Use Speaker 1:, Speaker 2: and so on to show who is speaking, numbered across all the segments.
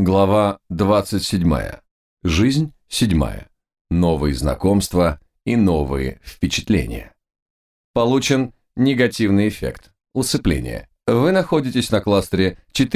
Speaker 1: Глава 27. Жизнь 7. Новые знакомства и новые впечатления. Получен негативный эффект. Усыпление. Вы находитесь на кластере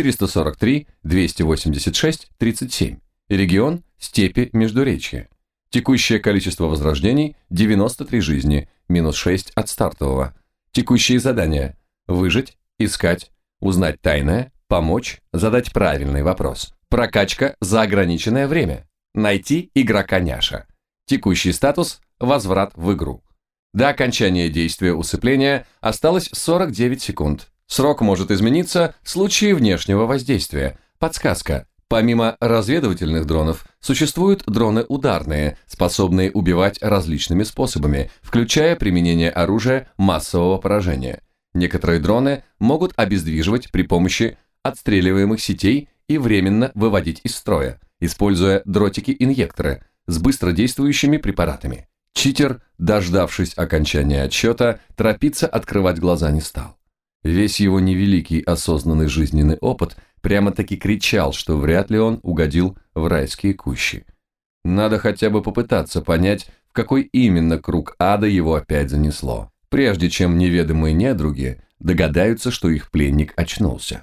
Speaker 1: 443-286-37. Регион степи Междуречья. Текущее количество возрождений 93 жизни, минус 6 от стартового. Текущие задания: выжить, искать, узнать тайное, помочь, задать правильный вопрос. Прокачка за ограниченное время. Найти игрока-няша. Текущий статус: возврат в игру. До окончания действия усыпления осталось 49 секунд. Срок может измениться в случае внешнего воздействия. Подсказка: помимо разведывательных дронов, существуют дроны ударные, способные убивать различными способами, включая применение оружия массового поражения. Некоторые дроны могут обездвиживать при помощи отстреливаемых сетей и временно выводить из строя, используя дротики-инъекторы с быстродействующими препаратами. Читер, дождавшись окончания отсчета, торопиться открывать глаза не стал. Весь его невеликий осознанный жизненный опыт прямо-таки кричал, что вряд ли он угодил в райские кущи. Надо хотя бы попытаться понять, в какой именно круг ада его опять занесло, прежде чем неведомые недруги догадаются, что их пленник очнулся.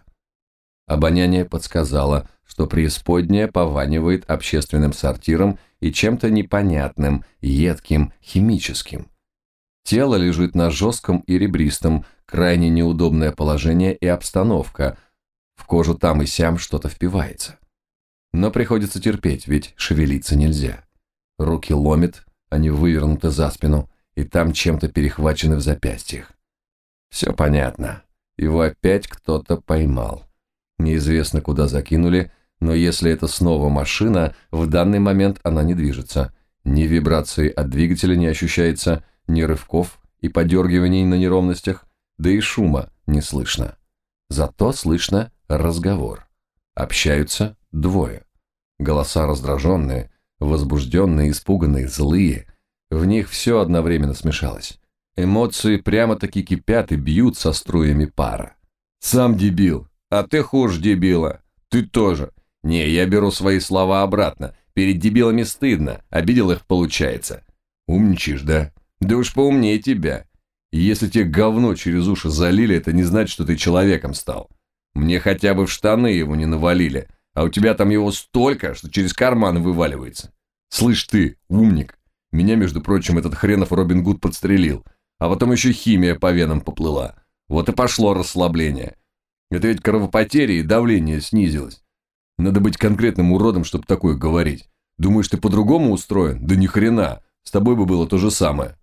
Speaker 1: Обоняние подсказало, что преисподняя пованивает общественным сортиром и чем-то непонятным, едким, химическим. Тело лежит на жестком и ребристом, крайне неудобное положение и обстановка. В кожу там и сям что-то впивается. Но приходится терпеть, ведь шевелиться нельзя. Руки ломит, они вывернуты за спину, и там чем-то перехвачены в запястьях. Все понятно. Его опять кто-то поймал. Неизвестно, куда закинули, но если это снова машина, в данный момент она не движется. Ни вибрации от двигателя не ощущается, ни рывков и подергиваний на неровностях, да и шума не слышно. Зато слышно разговор. Общаются двое. Голоса раздраженные, возбужденные, испуганные, злые. В них все одновременно смешалось. Эмоции прямо-таки кипят и бьют со струями пара. «Сам дебил! А ты хуже дебила! Ты тоже! Не, я беру свои слова обратно. Перед дебилами стыдно, обидел их, получается. Умничаешь, да? Да уж поумнее тебя. И если тебе говно через уши залили, это не значит, что ты человеком стал. Мне хотя бы в штаны его не навалили, а у тебя там его столько, что через карман вываливается. Слышь ты, умник, меня, между прочим, этот хренов Робин Гуд подстрелил, а потом еще химия по венам поплыла. Вот и пошло расслабление. Это ведь кровопотери и давление снизилось. Надо быть конкретным уродом, чтобы такое говорить. Думаешь, ты по-другому устроен? Да ни хрена. С тобой бы было то же самое.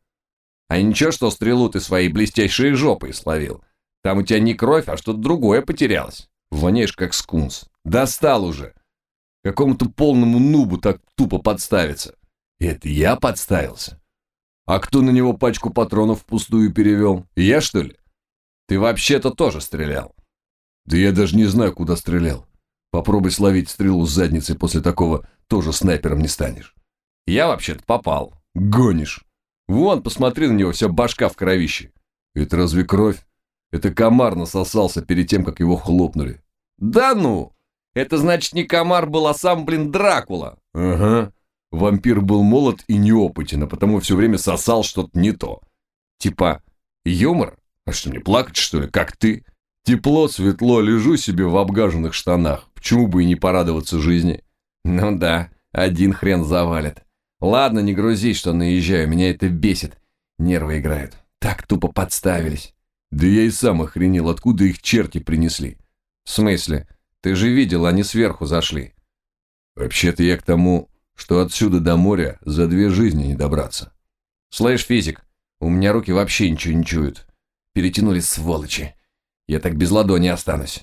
Speaker 1: А ничего, что стрелу ты своей блестящей жопой словил. Там у тебя не кровь, а что-то другое потерялось. Воняешь, как скунс. Достал уже. Какому-то полному нубу так тупо подставиться. Это я подставился? А кто на него пачку патронов впустую перевел? Я, что ли? Ты вообще-то тоже стрелял. Да я даже не знаю, куда стрелял. Попробуй словить стрелу с задницы, после такого тоже снайпером не станешь. Я вообще-то попал. Гонишь. Вон, посмотри на него, вся башка в кровище. Это разве кровь? Это комар насосался перед тем, как его хлопнули. Да ну! Это значит не комар был, а сам, Дракула. Ага. Вампир был молод и неопытен, а потому все время сосал что-то не то. Типа юмор? А что, мне плакать, что ли, как ты? Тепло, светло, лежу себе в обгаженных штанах. Почему бы и не порадоваться жизни? Ну да, один хрен завалит. Ладно, не грузись, что наезжаю, меня это бесит. Нервы играют. Так тупо подставились. Да я и сам охренел, откуда их черти принесли. В смысле? Ты же видел, они сверху зашли. Вообще-то я к тому, что отсюда до моря за 2 жизни не добраться. Слышь, физик, у меня руки вообще ничего не чуют. Перетянулись, сволочи. Я так без ладони останусь.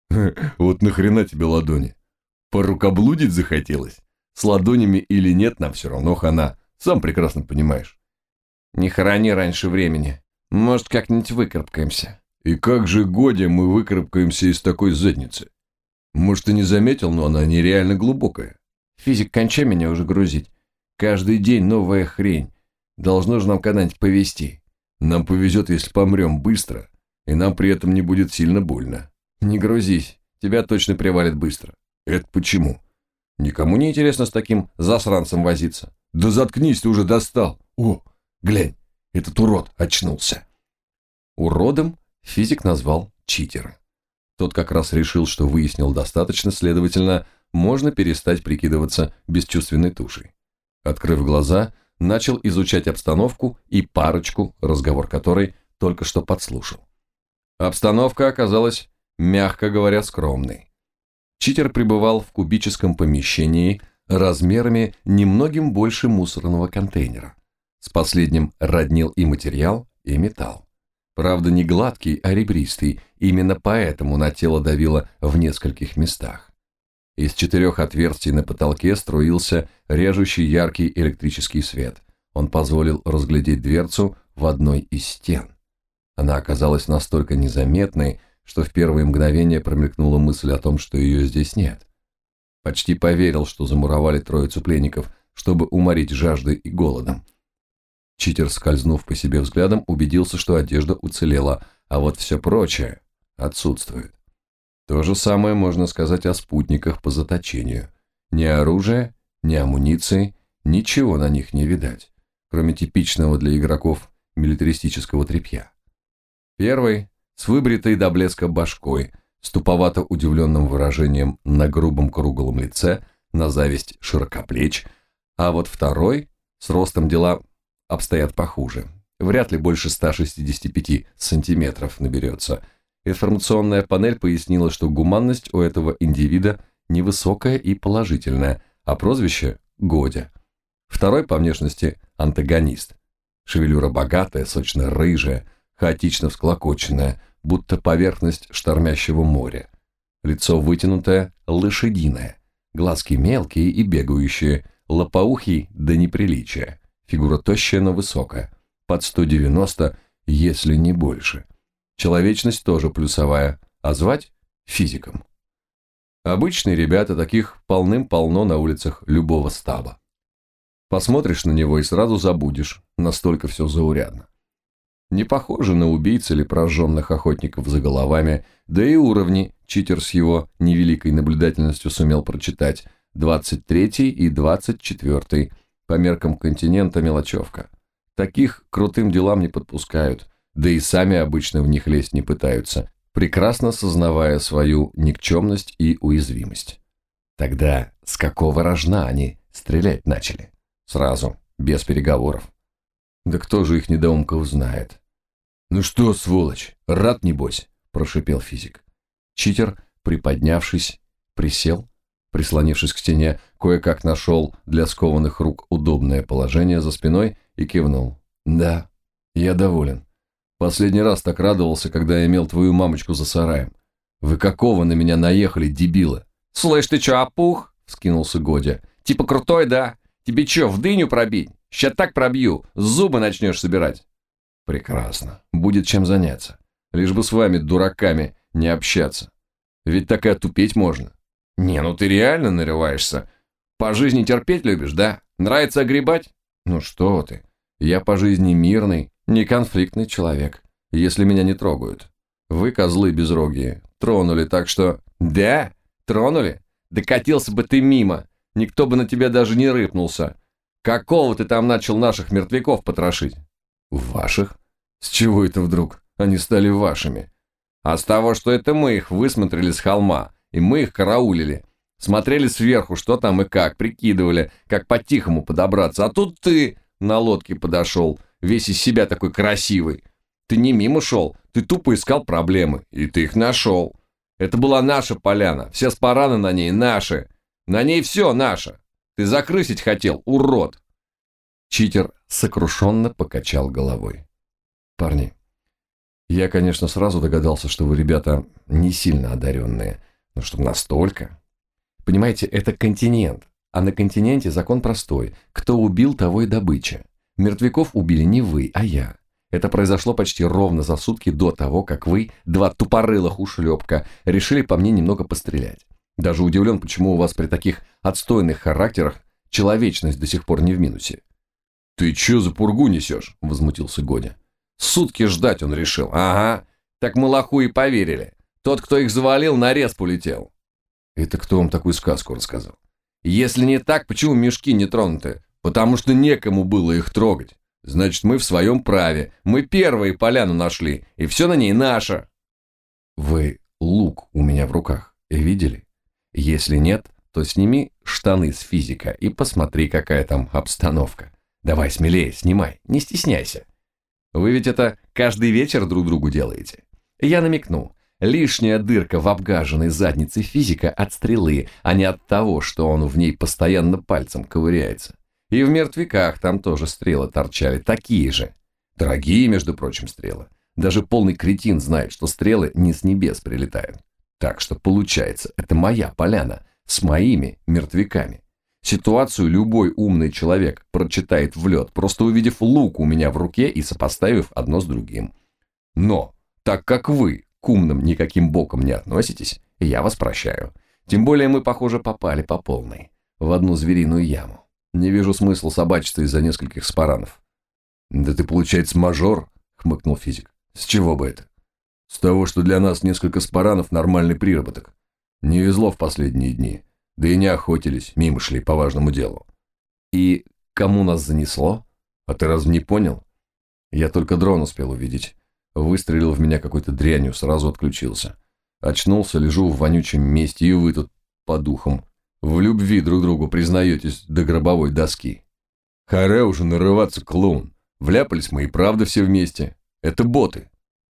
Speaker 1: Вот нахрена тебе ладони? Порукоблудить захотелось? С ладонями или нет, нам все равно хана. Сам прекрасно понимаешь. Не хорони раньше времени. Может, как-нибудь выкарабкаемся. И как же годя мы выкарабкаемся из такой задницы? Может, ты не заметил, но она нереально глубокая. Физик, кончай меня уже грузить. Каждый день новая хрень. Должно же нам когда-нибудь повезти. Нам повезет, если помрем быстро, и нам при этом не будет сильно больно. Не грузись, тебя точно привалит быстро. Это почему? Никому не интересно с таким засранцем возиться. Да заткнись, ты уже достал. О, глянь, этот урод очнулся. Уродом физик назвал читера. Тот как раз решил, что выяснил достаточно, следовательно, можно перестать прикидываться бесчувственной тушей. Открыв глаза, начал изучать обстановку и парочку, разговор которой только что подслушал. Обстановка оказалась, мягко говоря, скромной. Читер пребывал в кубическом помещении размерами немногим больше мусорного контейнера. С последним роднил и материал, и металл. Правда, не гладкий, а ребристый, именно поэтому на тело давило в нескольких местах. Из 4 отверстий на потолке струился режущий яркий электрический свет. Он позволил разглядеть дверцу в одной из стен. Она оказалась настолько незаметной, что в первые мгновения промелькнула мысль о том, что ее здесь нет. Почти поверил, что замуровали троицу пленников, чтобы уморить жаждой и голодом. Читер, скользнув по себе взглядом, убедился, что одежда уцелела, а вот все прочее отсутствует. То же самое можно сказать о спутниках по заточению. Ни оружия, ни амуниции, ничего на них не видать, кроме типичного для игроков милитаристического тряпья. Первый, с выбритой до блеска башкой, с туповато удивленным выражением на грубом круглом лице, на зависть широкоплеч, а вот второй, с ростом дела обстоят похуже. Вряд ли больше 165 сантиметров наберется. Информационная панель пояснила, что гуманность у этого индивида невысокая и положительная, а прозвище – Годя. Второй по внешности – антагонист. Шевелюра богатая, сочно-рыжая, хаотично всклокоченная, будто поверхность штормящего моря. Лицо вытянутое, лошадиное, глазки мелкие и бегающие, лопоухий до неприличия, фигура тощая, но высокая, под 190, если не больше. Человечность тоже плюсовая, а звать физиком. Обычные ребята, таких полным-полно на улицах любого стаба. Посмотришь на него и сразу забудешь, настолько все заурядно. Не похоже на убийц или прожженных охотников за головами, да и уровни читер с его невеликой наблюдательностью сумел прочитать, 23 и 24, по меркам континента мелочевка. Таких к крутым делам не подпускают, да и сами обычно в них лезть не пытаются, прекрасно сознавая свою никчемность и уязвимость. Тогда с какого рожна они стрелять начали? Сразу, без переговоров. Да кто же их недоумков знает? «Ну что, сволочь, рад небось?» – прошипел физик. Читер, приподнявшись, присел, прислонившись к стене, кое-как нашел для скованных рук удобное положение за спиной и кивнул. «Да, я доволен. Последний раз так радовался, когда я имел твою мамочку за сараем. Вы какого на меня наехали, дебилы?»
Speaker 2: «Слышь, ты чё, опух?» – вскинулся Годя. «Типа крутой, да? Тебе чё, в дыню пробить? Ща так пробью, зубы начнешь собирать».
Speaker 1: «Прекрасно. Будет чем заняться. Лишь бы с вами, дураками, не общаться. Ведь так и отупеть можно».
Speaker 2: «Не, ну ты реально нарываешься. По жизни терпеть любишь, да? Нравится огребать?»
Speaker 1: «Ну что ты. Я по жизни мирный, неконфликтный человек, если меня не трогают. Вы, козлы безрогие, тронули, так что...»
Speaker 2: «Да? Тронули? Да катился бы ты мимо. Никто бы на тебя даже не рыпнулся. Какого ты там начал наших мертвяков потрошить?»
Speaker 1: «Ваших? С чего это вдруг? Они стали вашими?»
Speaker 2: «А с того, что это мы их высмотрели с холма, и мы их караулили. Смотрели сверху, что там и как, прикидывали, как по-тихому подобраться. А тут ты на лодке подошел, весь из себя такой красивый. Ты не мимо шел, ты тупо искал проблемы, и ты их нашел. Это была наша поляна, все спараны на ней наши. На ней все наше. Ты закрысить хотел, урод!»
Speaker 1: Читер сокрушенно покачал головой. «Парни, я, конечно, сразу догадался, что вы, ребята, не сильно одаренные, но чтобы настолько. Понимаете, это континент, а на континенте закон простой. Кто убил, того и добыча. Мертвяков убили не вы, а я. Это произошло почти ровно за сутки до того, как вы, два тупорылых ушлепка, решили по мне немного пострелять. Даже удивлен, почему у вас при таких отстойных характерах человечность до сих пор не в минусе».
Speaker 2: «Ты чё за пургу несешь?» – возмутился Годя. «Сутки ждать он решил. Ага, так мы лоху и поверили. Тот, кто их завалил, на рез полетел».
Speaker 1: «Это кто вам такую сказку рассказал?»
Speaker 2: Если не так, почему мешки не тронуты? Потому что некому было их трогать. Значит, мы в своем праве. Мы первые поляну нашли, и все на ней наше.
Speaker 1: Вы лук у меня в руках видели? Если нет, то сними штаны с физика и посмотри, какая там обстановка. Давай смелее, снимай, не стесняйся. Вы ведь это каждый вечер друг другу делаете. Я намекну. Лишняя дырка в обгаженной заднице физика от стрелы, а не от того, что он в ней постоянно пальцем ковыряется. И в мертвяках там тоже стрелы торчали, такие же. Дорогие, между прочим, стрелы. Даже полный кретин знает, что стрелы не с небес прилетают. Так что получается, это моя поляна с моими мертвяками. Ситуацию любой умный человек прочитает в лед, просто увидев лук у меня в руке и сопоставив одно с другим. Но, так как вы к умным никаким боком не относитесь, я вас прощаю. Тем более мы, похоже, попали по полной. В одну звериную яму. Не вижу смысла собачиться из-за нескольких спаранов.
Speaker 2: Да ты, получается, мажор, хмыкнул физик. С чего бы это? С того, что для нас несколько спаранов нормальный приработок. Не везло в последние дни. Да и не охотились, мимо шли по важному делу.
Speaker 1: И кому нас занесло?
Speaker 2: А ты разве не понял?
Speaker 1: Я только дрон успел увидеть. Выстрелил в меня какой-то дрянью, сразу отключился. Очнулся, лежу в вонючем месте, и вы тут по духам. В любви друг другу признаетесь до гробовой доски.
Speaker 2: Харе уже нарываться, клоун. Вляпались мы и правда все вместе. Это боты.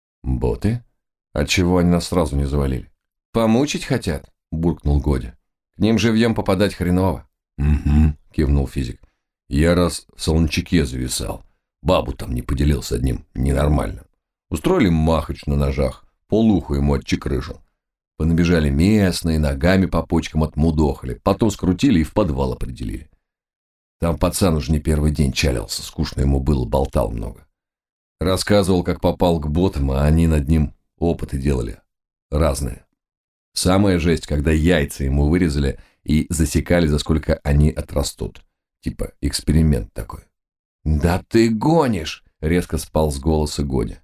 Speaker 1: Боты? Отчего они нас сразу не завалили? Помучить хотят, буркнул Годя. К ним живьем попадать хреново.
Speaker 2: Угу, кивнул физик. Я раз в Солончаке зависал. Бабу там не поделил с одним ненормальным. Устроили махач на ножах, полуху ему отчекрыжил. Понабежали местные, ногами по почкам отмудохали, потом скрутили и в подвал определили. Там пацан уже не первый день чалился, скучно ему было, болтал много. Рассказывал, как попал к ботам, а они над ним опыты делали. Разные. Самая жесть, когда яйца ему вырезали и засекали, за сколько они отрастут. Типа эксперимент такой.
Speaker 1: «Да ты гонишь!» — резко спал с голоса Годя.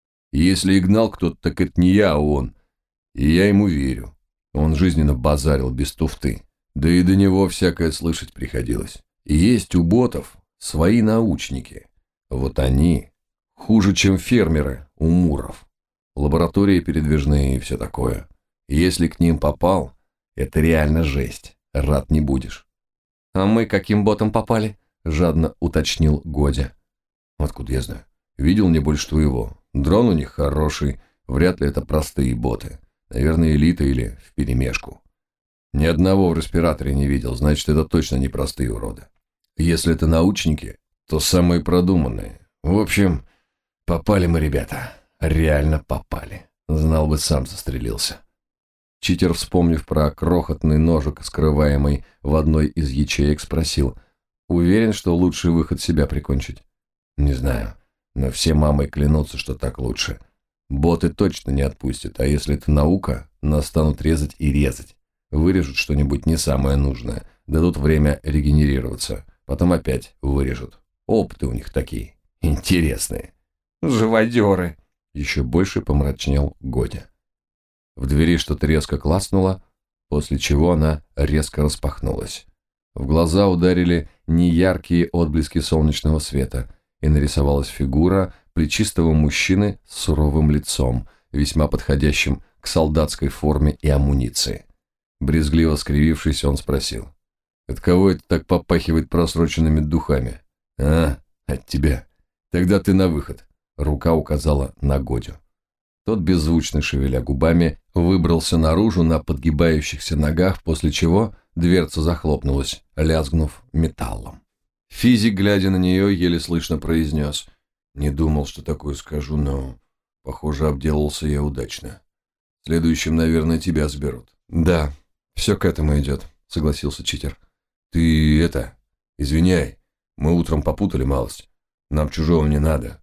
Speaker 2: «Если и гнал кто-то, так это не я, а он. И я ему верю. Он жизненно базарил без туфты. Да и до него всякое слышать приходилось. И есть у ботов свои научники. Вот они хуже, чем фермеры у муров. Лаборатории передвижные и все такое. Если к ним попал, это реально жесть. Рад не будешь».
Speaker 1: «А мы каким ботом попали?» — жадно уточнил Годя.
Speaker 2: «Откуда я знаю? Видел не больше твоего. Дрон у них хороший. Вряд ли это простые боты. Наверное, элита или вперемешку. Ни одного в респираторе не видел, значит, это точно не простые уроды. Если это научники, то самые продуманные. В общем, попали мы, ребята. Реально попали. Знал бы, сам застрелился».
Speaker 1: Читер, вспомнив про крохотный ножик, скрываемый в одной из ячеек, спросил: «Уверен, что лучший выход себя прикончить?»
Speaker 2: «Не знаю, но все мамы клянутся, что так лучше. Боты точно не отпустят, а если это наука, нас станут резать и резать. Вырежут что-нибудь не самое нужное, дадут время регенерироваться, потом опять вырежут. Опыты у них такие интересные».
Speaker 1: «Живодеры!» — еще больше помрачнел Годя.
Speaker 2: В двери что-то резко клацнуло, после чего она резко распахнулась. В глаза ударили неяркие отблески солнечного света, и нарисовалась фигура плечистого мужчины с суровым лицом, весьма подходящим к солдатской форме и амуниции. Брезгливо скривившись, он спросил: «От кого это так попахивает просроченными духами?» «А, от тебя. Тогда ты на выход», — рука указала на Годю. Тот, беззвучно шевеля губами, выбрался наружу на подгибающихся ногах, после чего дверца захлопнулась, лязгнув металлом. Физик, глядя на нее, еле слышно произнес: «Не думал, что такое скажу, но, похоже, обделался я удачно. Следующим, наверное, тебя заберут».
Speaker 1: «Да, все к этому идет», — согласился читер.
Speaker 2: «Ты извиняй, мы утром попутали малость. Нам чужого не надо.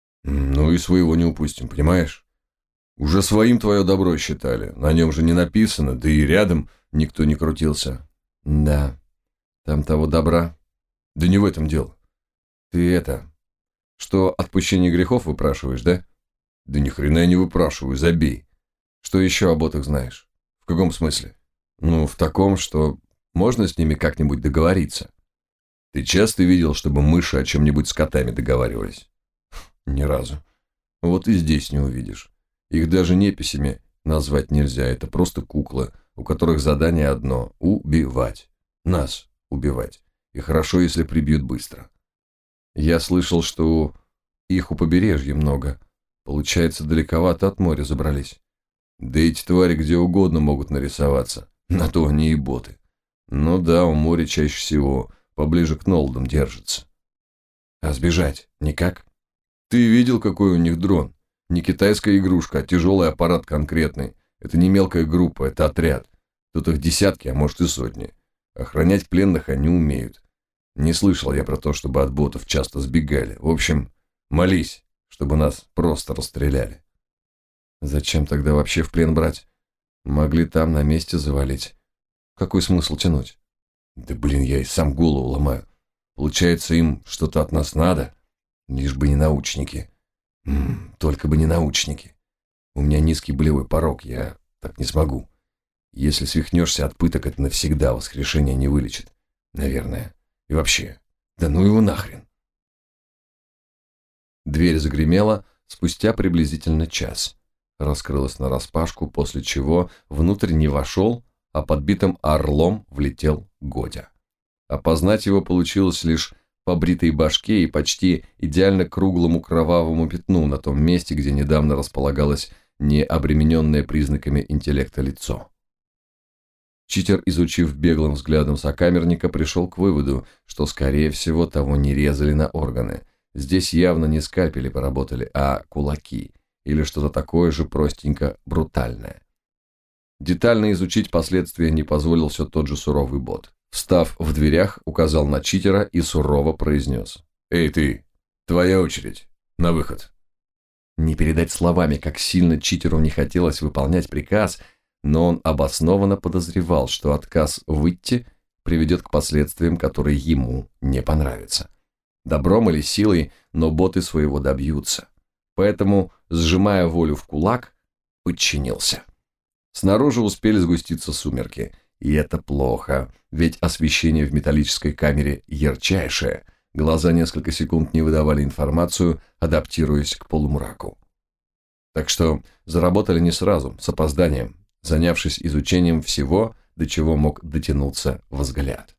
Speaker 2: Ну и своего не упустим, понимаешь? Уже своим твое добро считали, на нем же не написано, да и рядом никто не крутился».
Speaker 1: «Да, там того добра».
Speaker 2: «Да не в этом дело. Ты
Speaker 1: что, отпущение грехов выпрашиваешь, да?»
Speaker 2: «Да ни хрена я не выпрашиваю, забей».
Speaker 1: «Что еще о ботах знаешь?»
Speaker 2: «В каком смысле?»
Speaker 1: «Ну, в таком, что Можно с ними как-нибудь договориться? Ты часто видел, чтобы мыши о чем-нибудь с котами договаривались? Ни разу. Вот и здесь не увидишь. Их даже неписями назвать нельзя, это просто куклы, у которых задание одно – убивать. Нас убивать. И хорошо, если прибьют быстро. Я слышал, что их у побережья много. Получается, далековато от моря забрались. Да эти твари где угодно могут нарисоваться. На то они и боты. Ну да, у моря чаще всего поближе к Нолдам держатся. А сбежать никак? Ты видел, какой у них дрон? Не китайская игрушка, а тяжелый аппарат конкретный. Это не мелкая группа, это отряд. Тут их десятки, а может и сотни. Охранять пленных они умеют. Не слышал я про то, чтобы от ботов часто сбегали. В общем, молись, чтобы нас просто расстреляли. Зачем тогда вообще в плен брать? Могли там на месте завалить. Какой смысл тянуть? Да блин, я и сам голову ломаю. Получается, им что-то от нас надо? Лишь бы не научники. Только бы не научники. У меня низкий болевой порог, я так не смогу. Если свихнешься от пыток, это навсегда воскрешение не вылечит. Наверное. И вообще, да ну его нахрен. Дверь загремела спустя приблизительно час. Раскрылась нараспашку, после чего внутрь не вошел, а подбитым орлом влетел Годя. Опознать его получилось лишь по бритой башке и почти идеально круглому кровавому пятну на том месте, где недавно располагалось необремененное признаками интеллекта лицо. Читер, изучив беглым взглядом сокамерника, пришел к выводу, что, скорее всего, того не резали на органы. Здесь явно не скальпели поработали, а кулаки, или что-то такое же простенько брутальное. Детально изучить последствия не позволил все тот же суровый бот. Встав в дверях, указал на читера и сурово произнес: «Эй ты, твоя очередь, на выход». Не передать словами, как сильно читеру не хотелось выполнять приказ, но он обоснованно подозревал, что отказ выйти приведет к последствиям, которые ему не понравятся. Добром или силой, но боты своего добьются. Поэтому, сжимая волю в кулак, подчинился. Снаружи успели сгуститься сумерки, и это плохо, ведь освещение в металлической камере ярчайшее, глаза несколько секунд не выдавали информацию, адаптируясь к полумраку. Так что заработали не сразу, с опозданием, занявшись изучением всего, до чего мог дотянуться взгляд.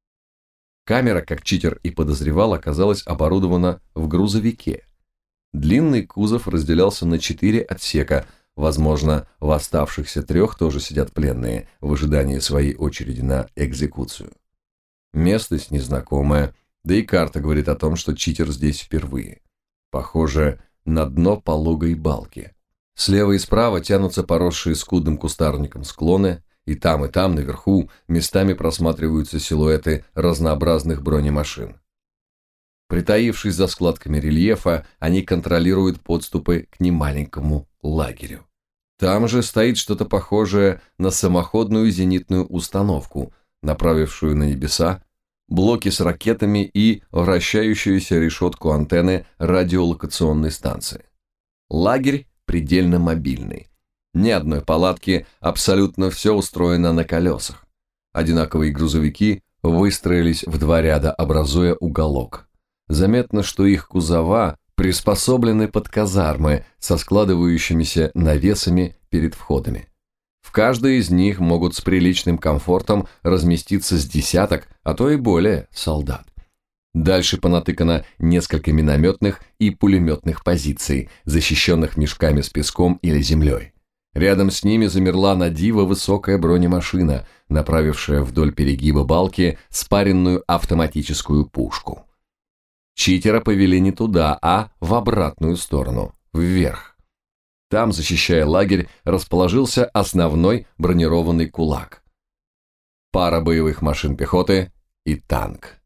Speaker 1: Камера, как читер и подозревал, оказалась оборудована в грузовике. Длинный кузов разделялся на 4 отсека. Возможно, в оставшихся 3 тоже сидят пленные в ожидании своей очереди на экзекуцию. Местность незнакомая, да и карта говорит о том, что читер здесь впервые. Похоже на дно пологой балки. Слева и справа тянутся поросшие скудным кустарником склоны, и там наверху местами просматриваются силуэты разнообразных бронемашин. Притаившись за складками рельефа, они контролируют подступы к немаленькому лагерю. Там же стоит что-то похожее на самоходную зенитную установку, направившую на небеса блоки с ракетами и вращающуюся решетку антенны радиолокационной станции. Лагерь предельно мобильный. Ни одной палатки, абсолютно все устроено на колесах. Одинаковые грузовики выстроились в 2 ряда, образуя уголок. Заметно, что их кузова приспособлены под казармы со складывающимися навесами перед входами. В каждой из них могут с приличным комфортом разместиться с десяток, а то и более солдат. Дальше понатыкано несколько минометных и пулеметных позиций, защищенных мешками с песком или землей. Рядом с ними замерла на диво высокая бронемашина, направившая вдоль перегиба балки спаренную автоматическую пушку. Читера повели не туда, а в обратную сторону, вверх. Там, защищая лагерь, расположился основной бронированный кулак. Пара боевых машин пехоты и танк.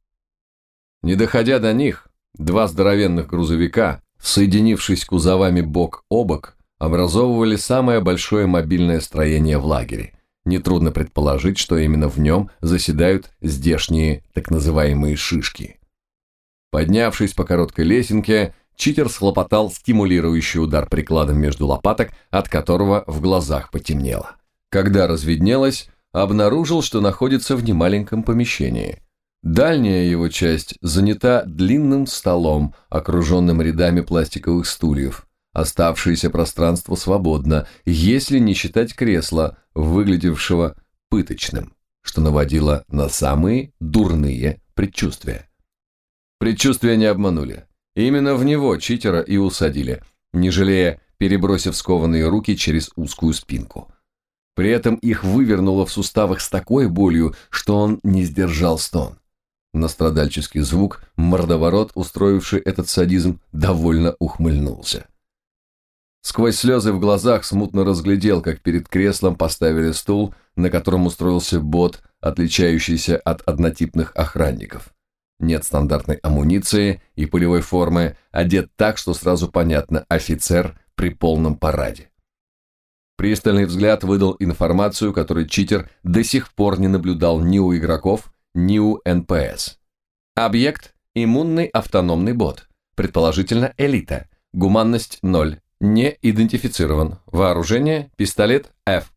Speaker 1: Не доходя до них, 2 здоровенных грузовика, соединившись кузовами бок о бок, образовывали самое большое мобильное строение в лагере. Нетрудно предположить, что именно в нем заседают здешние так называемые шишки. Поднявшись по короткой лесенке, читер схлопотал стимулирующий удар прикладом между лопаток, от которого в глазах потемнело. Когда разведнелось, обнаружил, что находится в немаленьком помещении. Дальняя его часть занята длинным столом, окруженным рядами пластиковых стульев. Оставшееся пространство свободно, если не считать кресла, выглядевшего пыточным, что наводило на самые дурные предчувствия. Предчувствия не обманули. Именно в него читера и усадили, не жалея, перебросив скованные руки через узкую спинку. При этом их вывернуло в суставах с такой болью, что он не сдержал стон. На страдальческий звук мордоворот, устроивший этот садизм, довольно ухмыльнулся. Сквозь слезы в глазах смутно разглядел, как перед креслом поставили стул, на котором устроился бот, отличающийся от однотипных охранников. Нет стандартной амуниции и полевой формы, одет так, что сразу понятно – офицер при полном параде. Пристальный взгляд выдал информацию, которую читер до сих пор не наблюдал ни у игроков, ни у НПС. Объект – иммунный автономный бот, предположительно элита, гуманность 0, не идентифицирован, вооружение – пистолет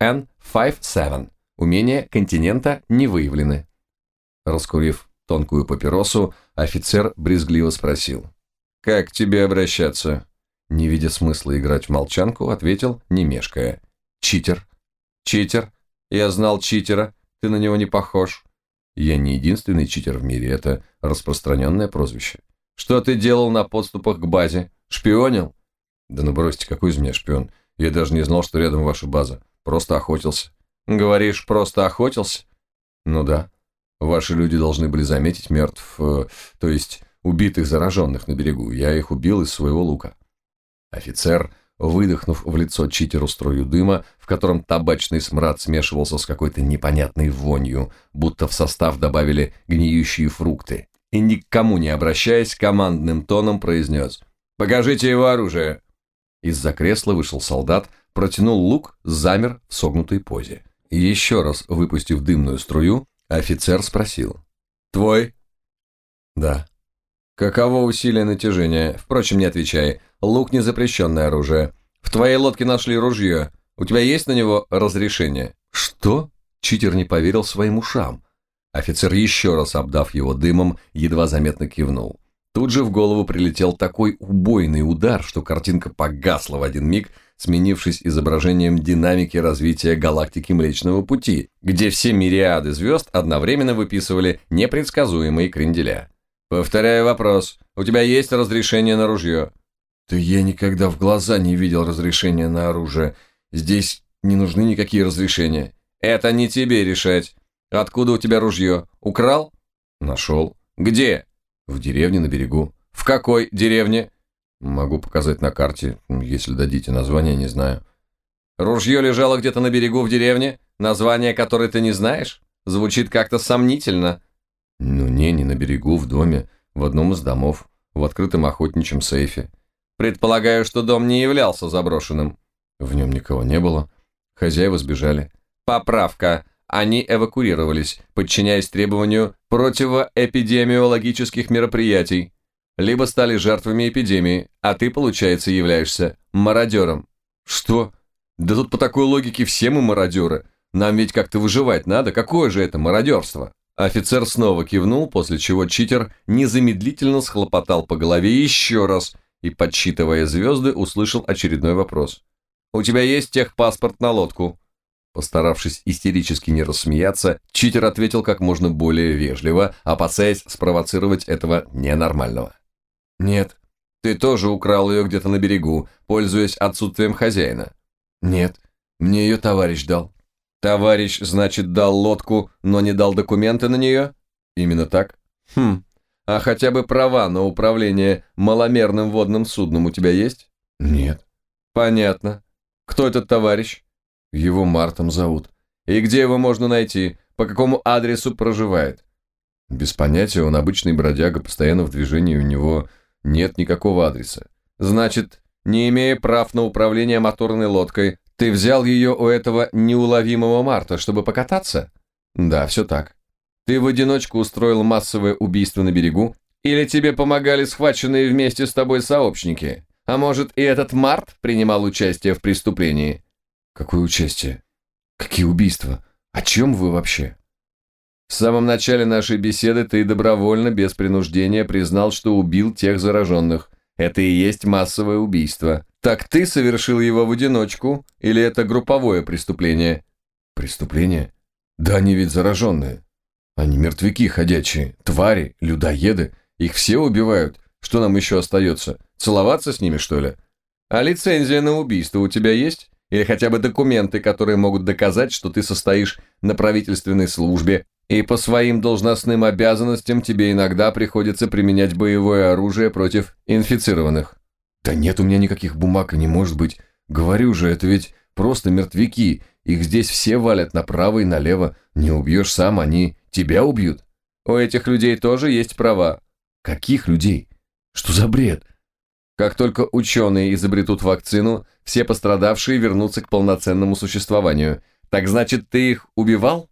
Speaker 1: FN-57, умения континента не выявлены. Раскурив тонкую папиросу, офицер брезгливо спросил: «Как к тебе обращаться?» Не видя смысла играть в молчанку, ответил, не мешкая: «Читер». «Читер? Я знал читера, ты на него не похож». «Я не единственный читер в мире, это распространенное прозвище». «Что ты делал на подступах к базе? Шпионил?» «Да ну бросьте, какой из меня шпион? Я даже не знал, что рядом ваша база. Просто охотился». «Говоришь, просто охотился?» «Ну да. Ваши люди должны были заметить то есть убитых зараженных на берегу. Я их убил из своего лука». Офицер, выдохнув в лицо читеру струю дыма, в котором табачный смрад смешивался с какой-то непонятной вонью, будто в состав добавили гниющие фрукты, и ни к кому не обращаясь, командным тоном произнес: «Покажите его оружие». Из-за кресла вышел солдат, протянул лук, замер в согнутой позе. И еще раз выпустив дымную струю, офицер спросил: «Твой?» «Да». «Каково усилие натяжения? Впрочем, не отвечай. Лук – незапрещенное оружие. В твоей лодке нашли ружье. У тебя есть на него разрешение?» «Что?» Читер не поверил своим ушам. Офицер, еще раз обдав его дымом, едва заметно кивнул. Тут же в голову прилетел такой убойный удар, что картинка погасла в один миг, сменившись изображением динамики развития галактики Млечного Пути, где все мириады звезд одновременно выписывали непредсказуемые кренделя. «Повторяю вопрос. У тебя есть разрешение на ружье?» «Да я никогда в глаза не видел разрешения на оружие. Здесь не нужны никакие разрешения». «Это не тебе решать. Откуда у тебя ружье? Украл?» «Нашел». «Где?» «В деревне на берегу». «В какой деревне?» «Могу показать на карте, если дадите название, не знаю». «Ружье лежало где-то на берегу в деревне, название которой ты не знаешь? Звучит как-то сомнительно». «Ну не на берегу, в доме, в одном из домов, в открытом охотничьем сейфе». «Предполагаю, что дом не являлся заброшенным». «В нем никого не было. Хозяева сбежали». «Поправка. Они эвакуировались, подчиняясь требованию противоэпидемиологических мероприятий. Либо стали жертвами эпидемии, а ты, получается, являешься мародером». «Что? Да тут по такой логике все мы мародеры. Нам ведь как-то выживать надо. Какое же это мародерство?» Офицер снова кивнул, после чего читер незамедлительно схлопотал по голове еще раз и, подсчитывая звезды, услышал очередной вопрос. «У тебя есть техпаспорт на лодку?» Постаравшись истерически не рассмеяться, читер ответил как можно более вежливо, опасаясь спровоцировать этого ненормального. «Нет». «Ты тоже украл ее где-то на берегу, пользуясь отсутствием хозяина?» «Нет, мне ее товарищ дал». «Товарищ, значит, дал лодку, но не дал документы на нее?» «Именно так». «Хм, а хотя бы права на управление маломерным водным судном у тебя есть?» «Нет». «Понятно. Кто этот товарищ?» «Его Мартом зовут». «И где его можно найти? По какому адресу проживает?» «Без понятия, он обычный бродяга, постоянно в движении, у него нет никакого адреса». «Значит, не имея прав на управление моторной лодкой, ты взял ее у этого неуловимого Марта, чтобы покататься?» «Да, все так». «Ты в одиночку устроил массовое убийство на берегу? Или тебе помогали схваченные вместе с тобой сообщники? А может, и этот Март принимал участие в преступлении?» «Какое участие? Какие убийства? О чем вы вообще?
Speaker 2: В самом начале нашей беседы ты добровольно, без принуждения, признал, что убил тех зараженных. Это и есть массовое убийство. Так ты совершил его в одиночку, или это групповое преступление?
Speaker 1: Преступление? Да они ведь зараженные. Они мертвяки ходячие, твари, людоеды. Их все убивают. Что нам еще остается? Целоваться с ними, что ли?
Speaker 2: А лицензия на убийство у тебя есть? Или хотя бы документы, которые могут доказать, что ты состоишь на правительственной службе, и по своим должностным обязанностям тебе иногда приходится применять боевое оружие против инфицированных?
Speaker 1: Да нет у меня никаких бумаг и не может быть. Говорю же, это ведь просто мертвяки. Их здесь все валят направо и налево. Не убьешь сам, они тебя убьют.
Speaker 2: У этих людей тоже есть права.
Speaker 1: Каких людей? Что за бред?
Speaker 2: Как только ученые изобретут вакцину, все пострадавшие вернутся к полноценному существованию. Так значит, ты их убивал?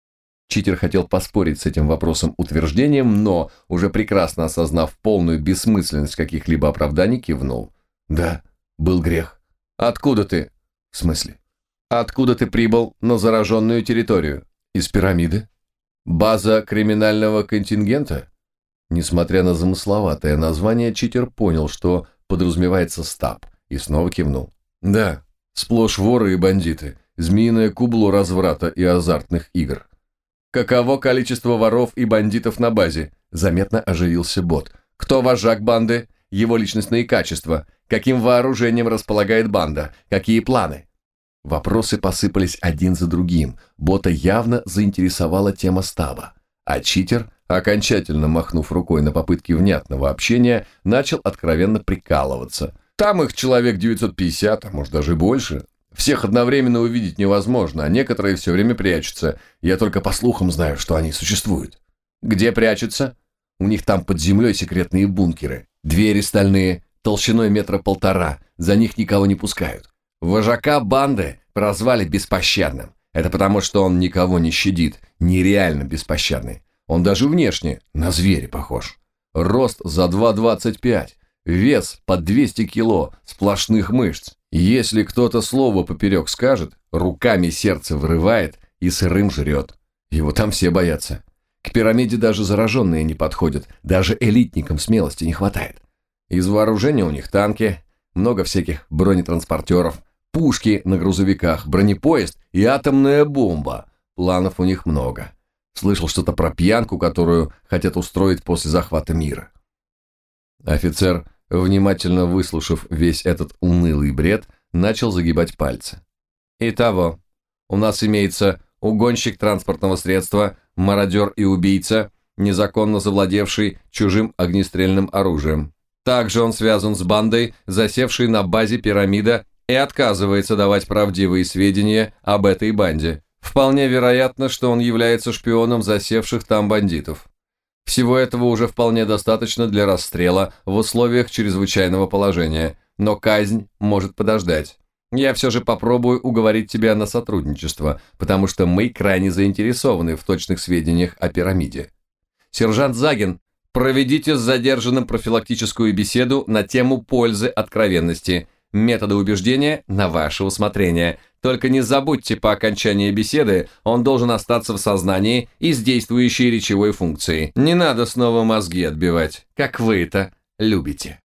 Speaker 2: Читер хотел поспорить с этим вопросом-утверждением, но, уже прекрасно осознав полную бессмысленность каких-либо оправданий, кивнул.
Speaker 1: Да, был грех.
Speaker 2: Откуда ты?
Speaker 1: В смысле?
Speaker 2: Откуда ты прибыл на зараженную территорию?
Speaker 1: Из пирамиды.
Speaker 2: База криминального контингента?
Speaker 1: Несмотря на замысловатое название, Читер понял, что подразумевается стаб, и снова кивнул. Да, сплошь воры и бандиты, змеиное кубло разврата и азартных игр.
Speaker 2: Каково количество воров и бандитов на базе? Заметно оживился бот. Кто вожак банды? Его личностные качества? Каким вооружением располагает банда? Какие планы?
Speaker 1: Вопросы посыпались один за другим. Бота явно заинтересовала тема стаба. А Читер, окончательно махнув рукой на попытки внятного общения, начал откровенно прикалываться.
Speaker 2: Там их человек 950, а может даже больше. Всех одновременно увидеть невозможно, а некоторые все время прячутся.
Speaker 1: Я только по слухам знаю, что они существуют.
Speaker 2: Где прячутся?
Speaker 1: У них там под землей секретные бункеры. Двери стальные, толщиной 1,5 метра. За них никого не пускают.
Speaker 2: Вожака банды прозвали беспощадным. Это потому, что он никого не щадит, нереально беспощадный. Он даже внешне на зверя похож. Рост за 2,25, вес под 200 кило, сплошных мышц. Если кто-то слово поперек скажет, руками сердце вырывает и сырым жрет. Его там все боятся. К пирамиде даже зараженные не подходят, даже элитникам смелости не хватает. Из вооружения у них танки, много всяких бронетранспортеров, пушки на грузовиках, бронепоезд и атомная бомба. Планов у них много. Слышал что-то про пьянку, которую хотят устроить после захвата мира. Офицер, внимательно выслушав весь этот унылый бред, начал загибать пальцы. Итого, у нас имеется угонщик транспортного средства, мародер и убийца, незаконно завладевший чужим огнестрельным оружием. Также он связан с бандой, засевшей на базе пирамида, и отказывается давать правдивые сведения об этой банде. Вполне вероятно, что он является шпионом засевших там бандитов. Всего этого уже вполне достаточно для расстрела в условиях чрезвычайного положения, но казнь может подождать. Я все же попробую уговорить тебя на сотрудничество, потому что мы крайне заинтересованы в точных сведениях о пирамиде. Сержант Загин, проведите с задержанным профилактическую беседу на тему пользы откровенности. Методы убеждения на ваше усмотрение. Только не забудьте, по окончании беседы он должен остаться в сознании и с действующей речевой функцией. Не надо снова мозги отбивать, как вы это любите.